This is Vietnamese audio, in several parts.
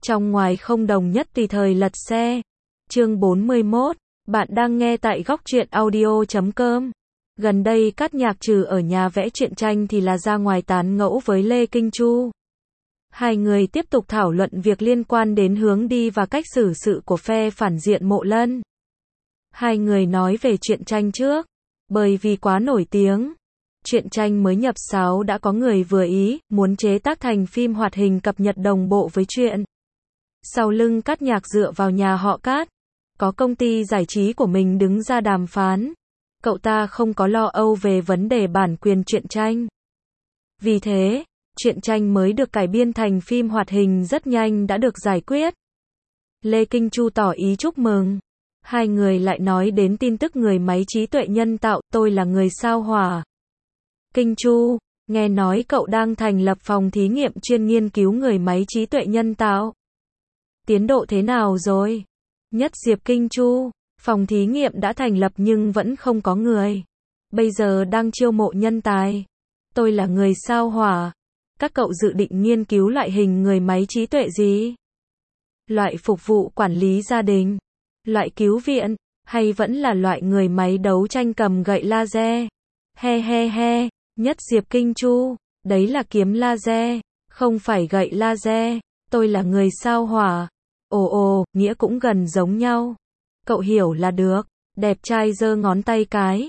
trong ngoài không đồng nhất tùy thời lật xe. Chương 41, bạn đang nghe tại góc truyện audio.com. Gần đây Cát Nhạc trừ ở nhà vẽ truyện tranh thì là ra ngoài tán ngẫu với Lê Kinh Chu. Hai người tiếp tục thảo luận việc liên quan đến hướng đi và cách xử sự của phe phản diện Mộ Lân. Hai người nói về truyện tranh trước, bởi vì quá nổi tiếng. Truyện tranh mới nhập 6 đã có người vừa ý, muốn chế tác thành phim hoạt hình cập nhật đồng bộ với truyện. Sau lưng Cát Nhạc dựa vào nhà họ Cát, có công ty giải trí của mình đứng ra đàm phán. Cậu ta không có lo âu về vấn đề bản quyền truyện tranh. Vì thế, truyện tranh mới được cải biên thành phim hoạt hình rất nhanh đã được giải quyết. Lê Kinh Chu tỏ ý chúc mừng. Hai người lại nói đến tin tức người máy trí tuệ nhân tạo, tôi là người sao Hỏa. Kinh Chu, nghe nói cậu đang thành lập phòng thí nghiệm chuyên nghiên cứu người máy trí tuệ nhân tạo. Tiến độ thế nào rồi? Nhất Diệp Kinh Chu, phòng thí nghiệm đã thành lập nhưng vẫn không có người. Bây giờ đang chiêu mộ nhân tài. Tôi là người sao Hỏa. Các cậu dự định nghiên cứu loại hình người máy trí tuệ gì? Loại phục vụ quản lý gia đình, loại cứu viện, hay vẫn là loại người máy đấu tranh cầm gậy laser? He he he, Nhất Diệp Kinh Chu, đấy là kiếm laser, không phải gậy laser. Tôi là người sao Hỏa. Ồ, nghĩa cũng gần giống nhau. Cậu hiểu là được. Đẹp trai giơ ngón tay cái.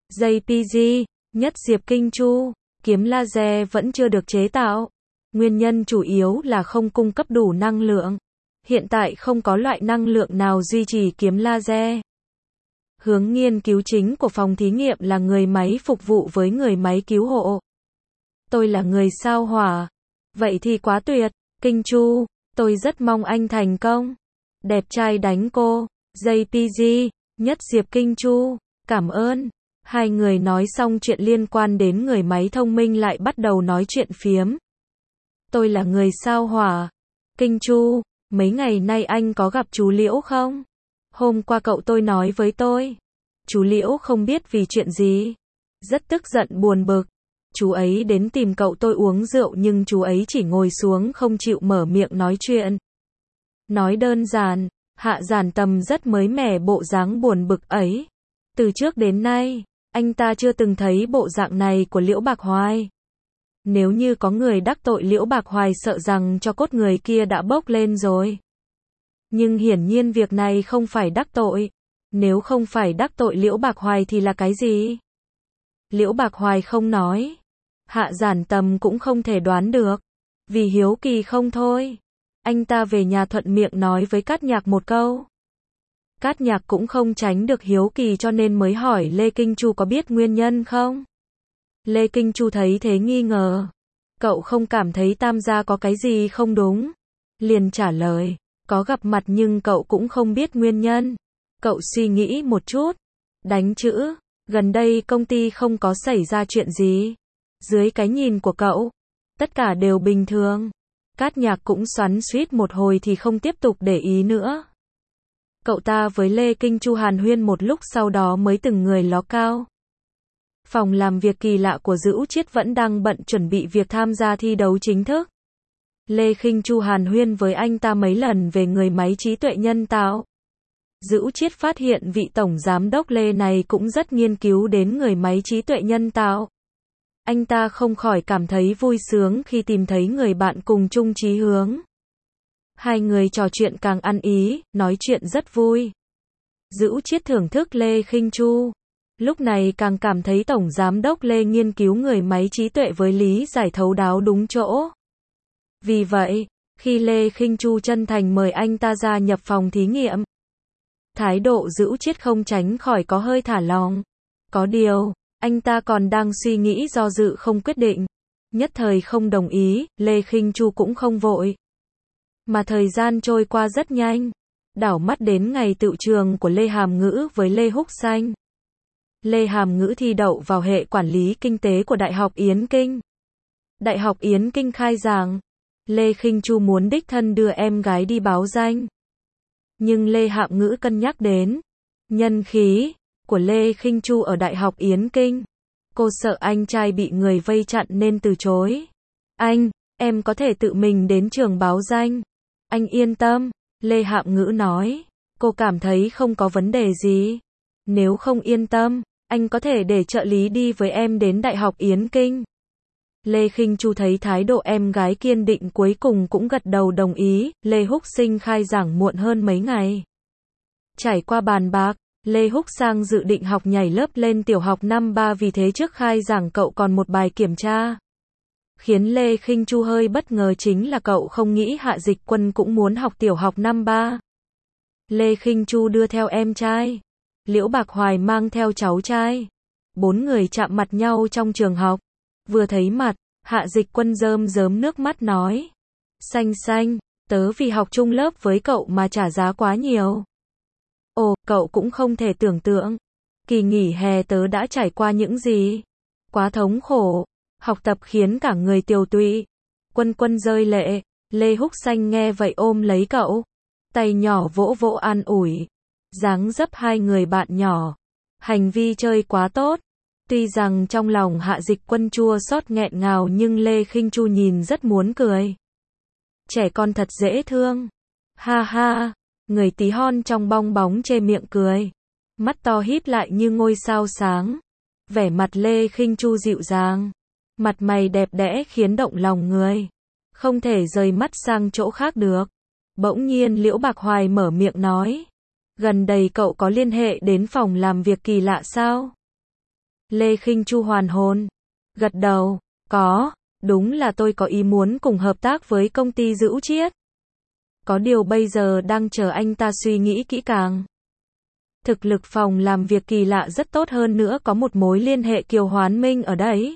JPG, Nhất Diệp Kinh Chu, kiếm laser vẫn chưa được chế tạo. Nguyên nhân chủ yếu là không cung cấp đủ năng lượng. Hiện tại không có loại năng lượng nào duy trì kiếm laser. Hướng nghiên cứu chính của phòng thí nghiệm là người máy phục vụ với người máy cứu hộ. Tôi là người sao Hỏa. Vậy thì quá tuyệt. Kinh Chu, tôi rất mong anh thành công. Đẹp trai đánh cô. JPG, Nhất Diệp Kinh Chu, cảm ơn. Hai người nói xong chuyện liên quan đến người máy thông minh lại bắt đầu nói chuyện phiếm. Tôi là người sao Hỏa. Kinh Chu, mấy ngày nay anh có gặp chú Liễu không? Hôm qua cậu tôi nói với tôi. Chú Liễu không biết vì chuyện gì. Rất tức giận buồn bực. Chú ấy đến tìm cậu tôi uống rượu nhưng chú ấy chỉ ngồi xuống không chịu mở miệng nói chuyện. Nói đơn giản, Hạ Giản Tầm rất mới mẻ bộ dáng buồn bực ấy. Từ trước đến nay, anh ta chưa từng thấy bộ dạng này của Liễu Bạc Hoài. Nếu như có người đắc tội Liễu Bạc Hoài sợ rằng cho cốt người kia đã bốc lên rồi. Nhưng hiển nhiên việc này không phải đắc tội. Nếu không phải đắc tội Liễu Bạc Hoài thì là cái gì? Liễu Bạc Hoài không nói. Hạ Giản Tầm cũng không thể đoán được. Vì hiếu kỳ không thôi. Anh ta về nhà thuận miệng nói với Cát Nhạc một câu. Cát Nhạc cũng không tránh được hiếu kỳ cho nên mới hỏi Lê Kinh Chu có biết nguyên nhân không? Lê Kinh Chu thấy thế nghi ngờ. Cậu không cảm thấy Tam gia có cái gì không đúng? Liền trả lời. Có gặp mặt nhưng cậu cũng không biết nguyên nhân. Cậu suy nghĩ một chút. Đánh chữ. Gần đây công ty không có xảy ra chuyện gì. Dưới cái nhìn của cậu, tất cả đều bình thường. Cát Nhạc cũng xoắn xuýt một hồi thì không tiếp tục để ý nữa. Cậu ta với Lê Kinh Chu hàn huyên một lúc sau đó mới từng người ló cao. Phòng làm việc kỳ lạ của Dữu Chiết vẫn đang bận chuẩn bị việc tham gia thi đấu chính thức. Lê Kinh Chu hàn huyên với anh ta mấy lần về người máy trí tuệ nhân tạo. Dữu Chiết phát hiện vị tổng giám đốc Lê này cũng rất nghiên cứu đến người máy trí tuệ nhân tạo. Anh ta không khỏi cảm thấy vui sướng khi tìm thấy người bạn cùng chung chí hướng. Hai người trò chuyện càng ăn ý, nói chuyện rất vui. Dữu Chiết thưởng thức Lê Kinh Chu. Lúc này càng cảm thấy tổng giám đốc Lê nghiên cứu người máy trí tuệ với lý giải thấu đáo đúng chỗ. Vì vậy, khi Lê Kinh Chu chân thành mời anh ta gia nhập phòng thí nghiệm, thái độ Dữu Chiết không tránh khỏi có hơi thả lỏng. Có điều, anh ta còn đang suy nghĩ do dự không quyết định. Nhất thời không đồng ý, Lê Kinh Chu cũng không vội. Mà thời gian trôi qua rất nhanh. Đảo mắt đến ngày tựu trường của Lê Hàm Ngữ với Lê Húc Xanh. Lê Hàm Ngữ thi đậu vào hệ quản lý kinh tế của Đại học Yến Kinh. Đại học Yến Kinh khai giảng. Lê Kinh Chu muốn đích thân đưa em gái đi báo danh. Nhưng Lê Hàm Ngữ cân nhắc đến nhân khí của Lê Kinh Chu ở Đại học Yến Kinh. Cô sợ anh trai bị người vây chặn nên từ chối. Anh, em có thể tự mình đến trường báo danh. Anh yên tâm, Lê Hạm Ngữ nói. Cô cảm thấy không có vấn đề gì. Nếu không yên tâm, anh có thể để trợ lý đi với em đến Đại học Yến Kinh. Lê Khinh Chu thấy thái độ em gái kiên định cuối cùng cũng gật đầu đồng ý. Lê Húc Sinh khai giảng muộn hơn mấy ngày. Trải qua bàn bạc, Lê Húc Sang dự định học nhảy lớp lên tiểu học năm 3, vì thế trước khai giảng cậu còn một bài kiểm tra. Khiến Lê Khinh Chu hơi bất ngờ chính là cậu không nghĩ Hạ Dịch Quân cũng muốn học tiểu học năm 3. Lê Khinh Chu đưa theo em trai, Liễu Bạc Hoài mang theo cháu trai. 4 người chạm mặt nhau trong trường học. Vừa thấy mặt, Hạ Dịch Quân rơm rớm nước mắt nói. Xanh xanh, tớ vì học chung lớp với cậu mà trả giá quá nhiều. Ồ, cậu cũng không thể tưởng tượng. Kỳ nghỉ hè tớ đã trải qua những gì. Quá thống khổ. Học tập khiến cả người tiều tụy. Quân Quân rơi lệ. Lê Húc Xanh nghe vậy ôm lấy cậu. Tay nhỏ vỗ vỗ an ủi. Dáng dấp hai người bạn nhỏ. Hành vi chơi quá tốt. Tuy rằng trong lòng Hạ Dịch Quân chua xót nghẹn ngào nhưng Lê Khinh Chu nhìn rất muốn cười. Trẻ con thật dễ thương. Ha ha. Người tí hon trong bong bóng chê miệng cười. Mắt to híp lại như ngôi sao sáng. Vẻ mặt Lê Khinh Chu dịu dàng. Mặt mày đẹp đẽ khiến động lòng người. Không thể rời mắt sang chỗ khác được. Bỗng nhiên Liễu Bạc Hoài mở miệng nói. Gần đây cậu có liên hệ đến phòng làm việc kỳ lạ sao? Lê Khinh Chu hoàn hồn. Gật đầu. Có. Đúng là tôi có ý muốn cùng hợp tác với công ty Dữu Chiết. Có điều bây giờ đang chờ anh ta suy nghĩ kỹ càng. Thực lực phòng làm việc kỳ lạ rất tốt, hơn nữa có một mối liên hệ Kiều Hoán Minh ở đấy.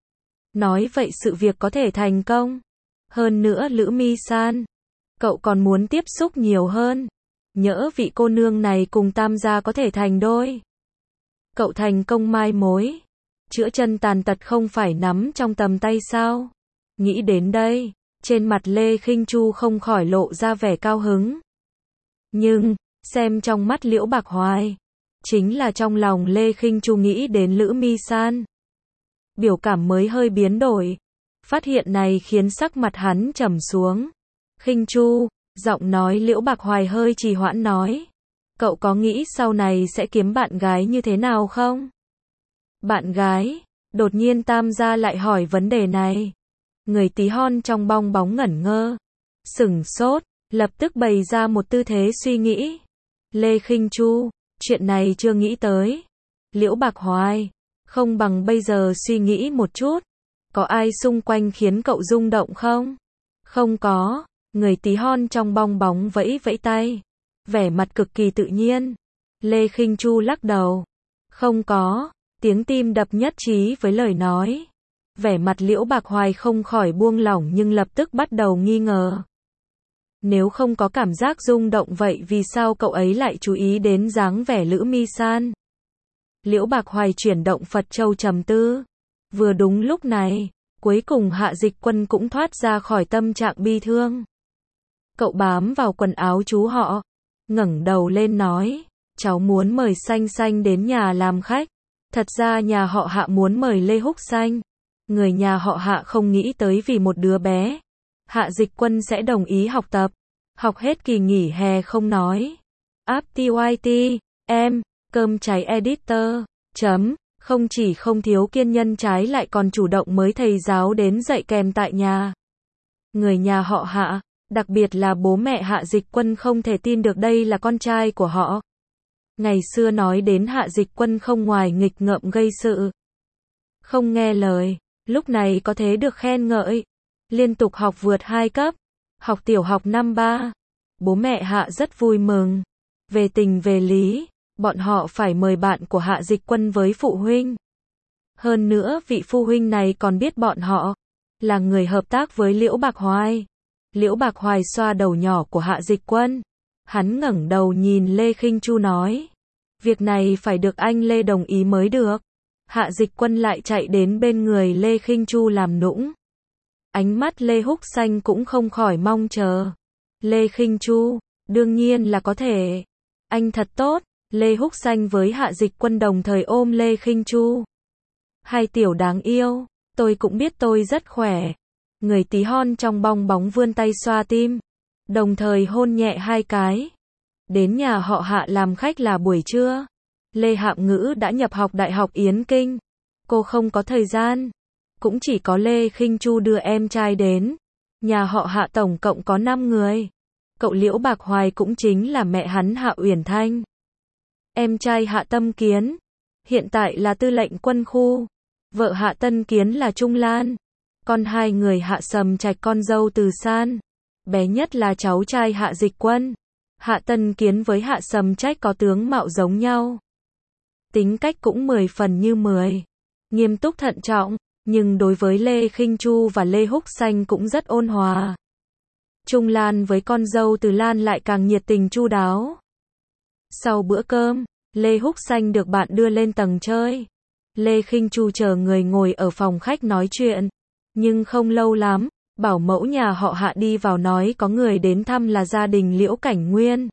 Nói vậy sự việc có thể thành công. Hơn nữa Lữ Mi San, cậu còn muốn tiếp xúc nhiều hơn. Nhỡ vị cô nương này cùng Tam gia có thể thành đôi. Cậu thành công mai mối. Chữa chân tàn tật không phải nắm trong tầm tay sao? Nghĩ đến đây, trên mặt Lê Khinh Chu không khỏi lộ ra vẻ cao hứng. Nhưng, xem trong mắt Liễu Bạc Hoài, chính là trong lòng Lê Khinh Chu nghĩ đến Lữ Mi San. Biểu cảm mới hơi biến đổi. Phát hiện này khiến sắc mặt hắn trầm xuống. Khinh Chu, giọng nói Liễu Bạc Hoài hơi trì hoãn nói. Cậu có nghĩ sau này sẽ kiếm bạn gái như thế nào không? Bạn gái? Đột nhiên Tam gia lại hỏi vấn đề này. Người tí hon trong bong bóng ngẩn ngơ. Sửng sốt, lập tức bày ra một tư thế suy nghĩ. Lê Khinh Chu, chuyện này chưa nghĩ tới. Liễu Bạc Hoài, không bằng bây giờ suy nghĩ một chút. Có ai xung quanh khiến cậu rung động không? Không có. Người tí hon trong bong bóng vẫy vẫy tay. Vẻ mặt cực kỳ tự nhiên. Lê Khinh Chu lắc đầu. Không có. Tiếng tim đập nhất trí với lời nói. Vẻ mặt Liễu Bạc Hoài không khỏi buông lỏng nhưng lập tức bắt đầu nghi ngờ. Nếu không có cảm giác rung động vậy vì sao cậu ấy lại chú ý đến dáng vẻ Lữ Mi San? Liễu Bạc Hoài chuyển động Phật châu trầm tư. Vừa đúng lúc này, cuối cùng Hạ Dịch Quân cũng thoát ra khỏi tâm trạng bi thương. Cậu bám vào quần áo chú họ, ngẩng đầu lên nói, cháu muốn mời Xanh Xanh đến nhà làm khách. Thật ra nhà họ Hạ muốn mời Lê Húc Xanh. Người nhà họ Hạ không nghĩ tới vì một đứa bé, Hạ Dịch Quân sẽ đồng ý học tập. Học hết kỳ nghỉ hè không nói. Aptyt, em, cơm cháy editor, không chỉ không thiếu kiên nhân trái lại còn chủ động mời thầy giáo đến dạy kèm tại nhà. Người nhà họ Hạ, đặc biệt là bố mẹ Hạ Dịch Quân không thể tin được đây là con trai của họ. Ngày xưa nói đến Hạ Dịch Quân không ngoài nghịch ngợm gây sự, không nghe lời, lúc này có thế được khen ngợi. Liên tục học vượt 2 cấp, học tiểu học năm 3. Bố mẹ Hạ rất vui mừng. Về tình về lý, bọn họ phải mời bạn của Hạ Dịch Quân với phụ huynh. Hơn nữa vị phụ huynh này còn biết bọn họ là người hợp tác với Liễu Bạc Hoài. Liễu Bạc Hoài xoa đầu nhỏ của Hạ Dịch Quân. Hắn ngẩng đầu nhìn Lê Khinh Chu nói. Việc này phải được anh Lê đồng ý mới được. Hạ Dịch Quân lại chạy đến bên người Lê Khinh Chu làm nũng. Ánh mắt Lê Húc Xanh cũng không khỏi mong chờ. Lê Khinh Chu, đương nhiên là có thể. Anh thật tốt. Lê Húc Xanh với Hạ Dịch Quân đồng thời ôm Lê Khinh Chu. Hai tiểu đáng yêu, tôi cũng biết tôi rất khỏe. Người tí hon trong bong bóng vươn tay xoa tim. đồng thời hôn nhẹ 2 cái. Đến nhà họ Hạ làm khách là buổi trưa. Lê Hạm Ngữ đã nhập học Đại học Yến Kinh. Cô không có thời gian. Cũng chỉ có Lê Khinh Chu đưa em trai đến. Nhà họ Hạ tổng cộng có 5 người. Cậu Liễu Bạc Hoài cũng chính là mẹ hắn Hạ Uyển Thanh. Em trai Hạ Tâm Kiến, hiện tại là tư lệnh quân khu. Vợ Hạ Tân Kiến là Trung Lan. Con 2 người Hạ Sầm Trạch con dâu Từ San. Bé nhất là cháu trai Hạ Dịch Quân. Hạ Tân Kiến với Hạ Sầm Trạch có tướng mạo giống nhau. Tính cách cũng 10 phần như 10. Nghiêm túc thận trọng, nhưng đối với Lê Khinh Chu và Lê Húc Xanh cũng rất ôn hòa. Trung Lan với con dâu Từ Lan lại càng nhiệt tình chu đáo. Sau bữa cơm, Lê Húc Xanh được bạn đưa lên tầng chơi. Lê Khinh Chu chờ người ngồi ở phòng khách nói chuyện. Nhưng không lâu lắm, bảo mẫu nhà họ Hạ đi vào nói có người đến thăm là gia đình Liễu Cảnh Nguyên.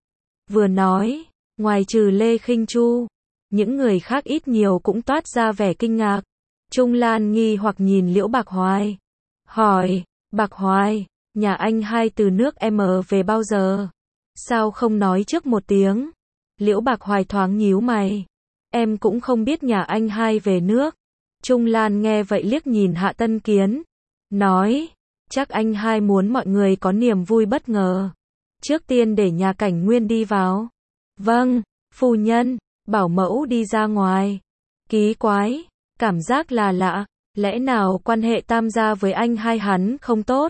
Vừa nói, ngoài trừ Lê Khinh Chu, những người khác ít nhiều cũng toát ra vẻ kinh ngạc. Trung Lan nghi hoặc nhìn Liễu Bạc Hoài. Hỏi, Bạc Hoài, nhà anh hai từ nước M về bao giờ? Sao không nói trước một tiếng? Liễu Bạc Hoài thoáng nhíu mày. Em cũng không biết nhà anh hai về nước. Trung Lan nghe vậy liếc nhìn Hạ Tân Kiến. Nói, chắc anh hai muốn mọi người có niềm vui bất ngờ. Trước tiên để nhà Cảnh Nguyên đi vào. Vâng, phu nhân, bảo mẫu đi ra ngoài. Kỳ quái, cảm giác là lạ, lẽ nào quan hệ tam gia với anh hai hắn không tốt?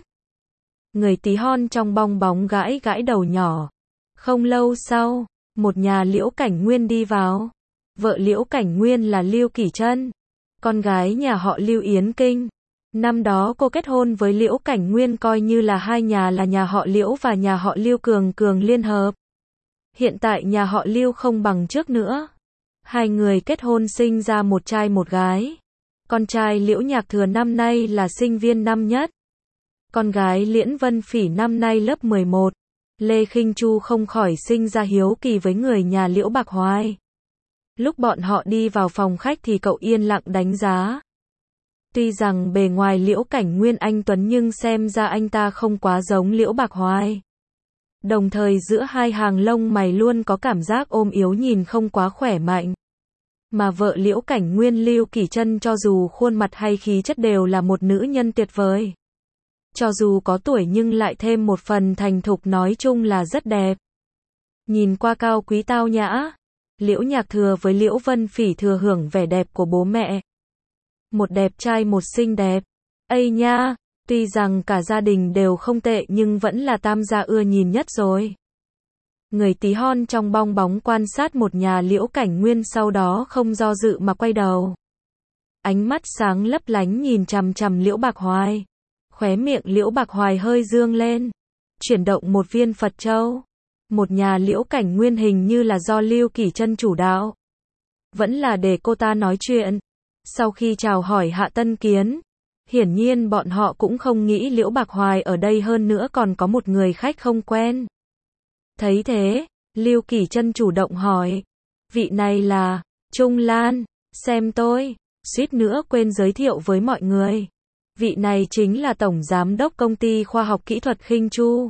Người tí hon trong bong bóng gãi gãi đầu nhỏ. Không lâu sau, một nhà Liễu Cảnh Nguyên đi vào. Vợ Liễu Cảnh Nguyên là Lưu Kỷ Trân, con gái nhà họ Lưu Yến Kinh. Năm đó cô kết hôn với Liễu Cảnh Nguyên coi như là hai nhà là nhà họ Liễu và nhà họ Lưu cường liên hợp. Hiện tại nhà họ Lưu không bằng trước nữa. Hai người kết hôn sinh ra một trai một gái. Con trai Liễu Nhạc Thừa năm nay là sinh viên năm nhất. Con gái Liễn Vân Phỉ năm nay lớp 11. Lê Khinh Chu không khỏi sinh ra hiếu kỳ với người nhà Liễu Bạc Hoài. Lúc bọn họ đi vào phòng khách thì cậu yên lặng đánh giá. Tuy rằng bề ngoài Liễu Cảnh Nguyên anh tuấn nhưng xem ra anh ta không quá giống Liễu Bạc Hoài. Đồng thời giữa hai hàng lông mày luôn có cảm giác ôm yếu nhìn không quá khỏe mạnh. Mà vợ Liễu Cảnh Nguyên Lưu Kỷ Trân cho dù khuôn mặt hay khí chất đều là một nữ nhân tuyệt vời. Cho dù có tuổi nhưng lại thêm một phần thành thục, nói chung là rất đẹp. Nhìn qua cao quý tao nhã. Liễu Nhạc Thừa với Liễu Vân Phỉ thừa hưởng vẻ đẹp của bố mẹ. Một đẹp trai một xinh đẹp. Ây nha, tuy rằng cả gia đình đều không tệ nhưng vẫn là tam gia ưa nhìn nhất rồi. Người tí hon trong bong bóng quan sát một nhà Liễu Cảnh Nguyên sau đó không do dự mà quay đầu. Ánh mắt sáng lấp lánh nhìn chằm chằm Liễu Bạc Hoài. Khóe miệng Liễu Bạc Hoài hơi dương lên. Chuyển động một viên Phật châu. Một nhà Liễu Cảnh Nguyên hình như là do Lưu Kỷ Trân chủ đạo. Vẫn là để cô ta nói chuyện. Sau khi chào hỏi Hạ Tân Kiến, hiển nhiên bọn họ cũng không nghĩ Liễu Bạc Hoài ở đây, hơn nữa còn có một người khách không quen. Thấy thế, Lưu Kỷ Trân chủ động hỏi, vị này là Trung Lan, xem tôi, suýt nữa quên giới thiệu với mọi người. Vị này chính là Tổng Giám đốc Công ty Khoa học Kỹ thuật Khinh Chu.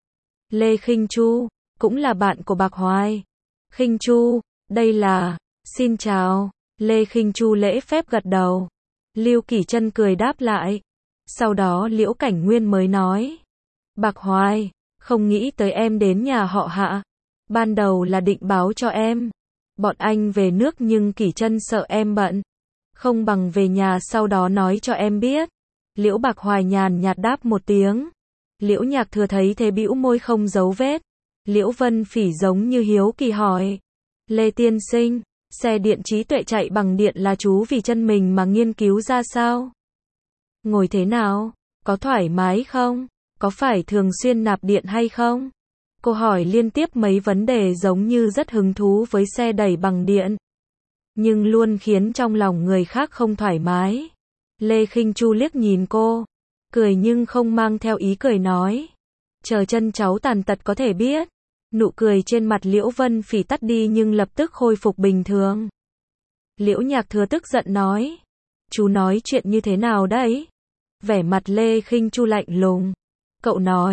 Lê Khinh Chu, cũng là bạn của Bạc Hoài. Khinh Chu, đây là, xin chào. Lê Khinh Chu lễ phép gật đầu. Lưu Kỷ Trân cười đáp lại. Sau đó Liễu Cảnh Nguyên mới nói, Bạc Hoài, không nghĩ tới em đến nhà họ Hạ. Ban đầu là định báo cho em. Bọn anh về nước nhưng Kỷ Trân sợ em bận. Không bằng về nhà sau đó nói cho em biết. Liễu Bạc Hoài nhàn nhạt đáp một tiếng. Liễu Nhạc Thừa thấy thế bĩu môi không giấu vết. Liễu Vân Phỉ giống như hiếu kỳ hỏi, Lê tiên sinh, xe điện trí tuệ chạy bằng điện là chú vì chân mình mà nghiên cứu ra sao? Ngồi thế nào? Có thoải mái không? Có phải thường xuyên nạp điện hay không? Cô hỏi liên tiếp mấy vấn đề giống như rất hứng thú với xe đẩy bằng điện. Nhưng luôn khiến trong lòng người khác không thoải mái. Lê Khinh Chu liếc nhìn cô, cười nhưng không mang theo ý cười nói, chờ chân cháu tàn tật có thể biết. Nụ cười trên mặt Liễu Vân Phỉ tắt đi nhưng lập tức khôi phục bình thường. Liễu Nhạc Thừa tức giận nói, chú nói chuyện như thế nào đấy? Vẻ mặt Lê Khinh Chu lạnh lùng. Cậu nói,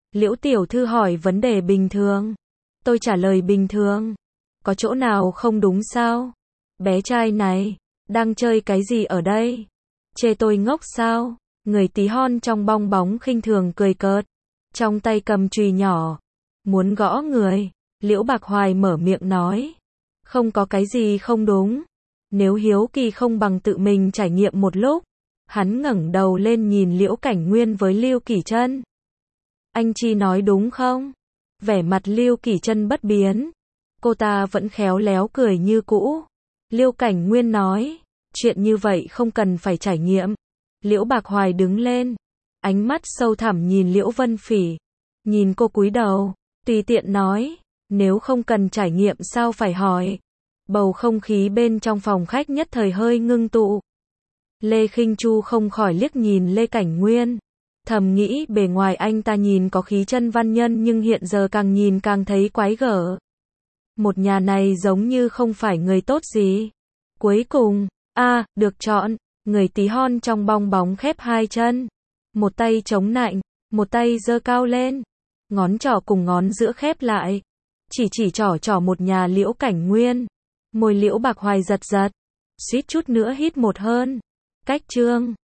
Liễu tiểu thư hỏi vấn đề bình thường. Tôi trả lời bình thường. Có chỗ nào không đúng sao? Bé trai này, đang chơi cái gì ở đây? Chê tôi ngốc sao? Người tí hon trong bong bóng khinh thường cười cợt. Trong tay cầm chùy nhỏ. Muốn gõ người. Liễu Bạc Hoài mở miệng nói. Không có cái gì không đúng. Nếu hiếu kỳ không bằng tự mình trải nghiệm một lúc. Hắn ngẩng đầu lên nhìn Liễu Cảnh Nguyên với Lưu Kỷ Trân. Anh Chi nói đúng không? Vẻ mặt Lưu Kỷ Trân bất biến. Cô ta vẫn khéo léo cười như cũ. Liễu Cảnh Nguyên nói. Chuyện như vậy không cần phải trải nghiệm. Liễu Bạc Hoài đứng lên. Ánh mắt sâu thẳm nhìn Liễu Vân Phỉ. Nhìn cô cúi đầu. Tùy tiện nói. Nếu không cần trải nghiệm sao phải hỏi. Bầu không khí bên trong phòng khách nhất thời hơi ngưng tụ. Lê Khinh Chu không khỏi liếc nhìn Lê Cảnh Nguyên. Thầm nghĩ bề ngoài anh ta nhìn có khí chân văn nhân nhưng hiện giờ càng nhìn càng thấy quái gở. Một nhà này giống như không phải người tốt gì. Cuối cùng, được chọn, người tí hon trong bong bóng khép hai chân. Một tay chống nạnh, một tay giơ cao lên. Ngón trỏ cùng ngón giữa khép lại. Chỉ trỏ một nhà Liễu Cảnh Nguyên. Môi Liễu Bạc Hoài giật giật. Suýt chút nữa hít một hơn. Cách chương